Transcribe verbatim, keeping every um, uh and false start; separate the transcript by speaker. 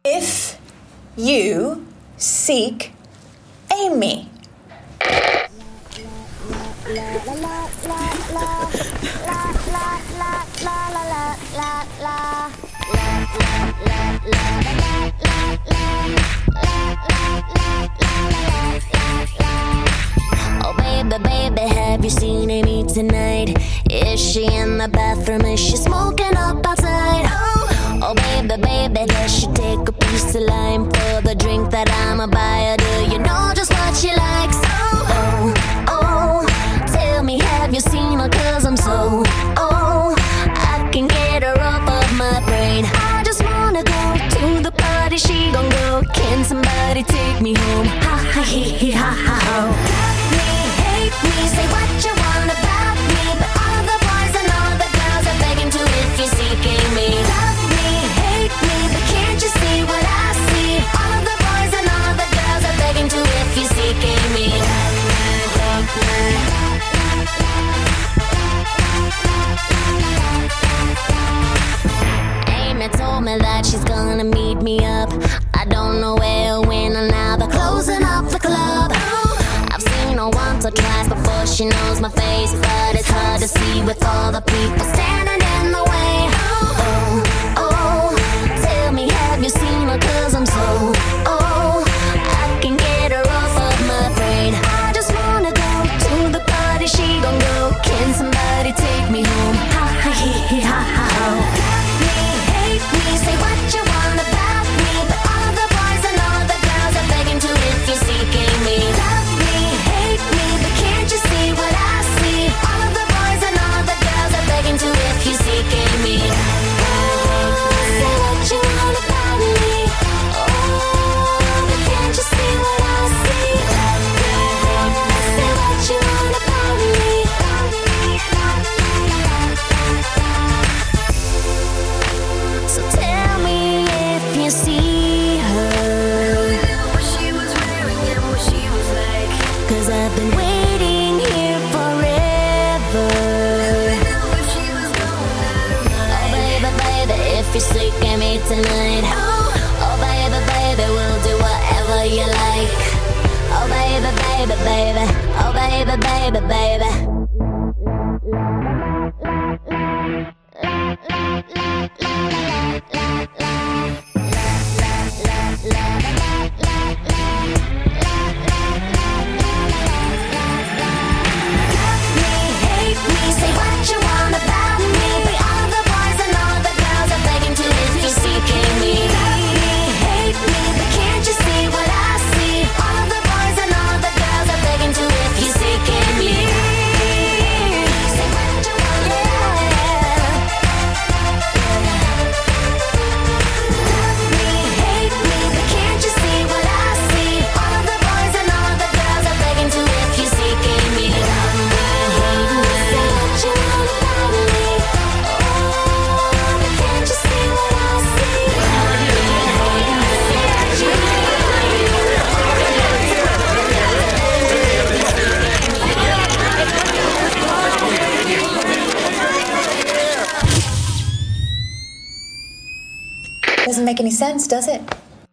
Speaker 1: If you seek Amy.
Speaker 2: Oh baby, baby, have you seen Amy tonight? Is she in the bathroom? Is she smoking up outside? Oh, oh baby, baby, does she take a piece of lime for the drink that I'ma buy her? Do you know just what she likes? Oh, oh, tell me, have you seen her? Cause I'm so, oh, I can get her off of my brain. I just wanna go to the party, she gon' go. Can somebody take me home? Ha ha he he ha ha ho. Love me, hate me, say what you want about me, but all the boys and all the girls are begging to if you're seeking me. Love me, hate me, but can't you see what I see? All the boys and all the girls are begging to if you're seeking me. Love me, love me. Amy told me that she's gonna meet me up. I don't know where or when, or now they're closing up the club. I've seen her once or twice before she knows my face, but it's hard to see with all the people standing in the way. Oh, oh, tell me, have you seen her? Cause I'm so, oh, I can get her off of my brain. I just wanna go to the party, she gon' go. Can somebody take me home? Ha ha he he ha ha ho. Love me, hate me, say what you want about me, but all the boys and all the girls are begging to if you're seeking me. Love me, hate me, but can't you see what I see? All the boys and all the girls are begging to if you're seeking me. Oh, say what you want about me. Oh, but can't you see what I see? Say what you want about me. So tell me if you see her, what she was wearing and what she was like. Cause I've been waiting here forever. Oh baby, baby, if you're seeking me tonight. Oh baby, baby, we'll do whatever you like. Oh baby, baby, baby. Oh baby, baby, baby.
Speaker 1: Doesn't make any sense, does it?